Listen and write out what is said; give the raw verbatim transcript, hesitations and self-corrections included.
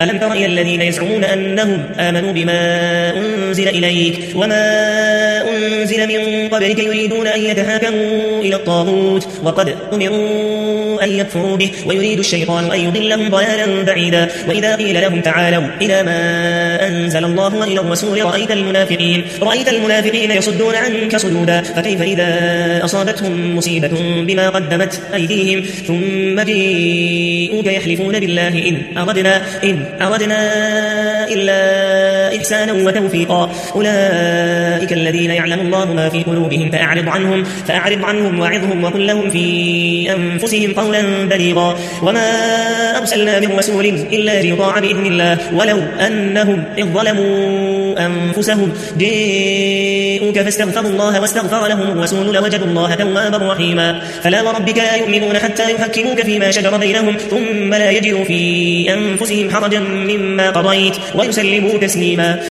ألم تر إلى الذين يزعمون أنهم آمنوا بما أنزل إليك وما أنزل من قبلك يريدون أن يتحاكموا إلى الطاغوت وقد أمروا أن يكفروا به ويريد الشيطان أن يضلهم ضلالا بعيدا وإذا قيل لهم تعالوا إلى ما أنزل الله وإلى الرسول رأيت المنافقين رأيت المنافقين يصدون عنك صدودا فكيف إذا أصابتهم مصيبة بما قدمت أيديهم ثم جيءوك يحلفون بالله إن أردنا إن أردنا إلا إحسانا وتوفيقا أولئك الذين يعلم الله ما في قلوبهم فأعرض عنهم فأعرض عنهم وعظهم وقل لهم في أنفسهم قولا بليغا وما أرسلنا من رسول إلا ليطاع بإذن الله ولو أنهم إذ ظلموا أنفسهم جاءوك فاستغفروا الله واستغفر لهم الرسول لوجدوا الله توابا رحيما فلا وربك لا يؤمنون حتى يحكموك فيما شجر بينهم ثم لا يجدوا في أنفسهم حرجا مما قضيت ويسلموا تسليما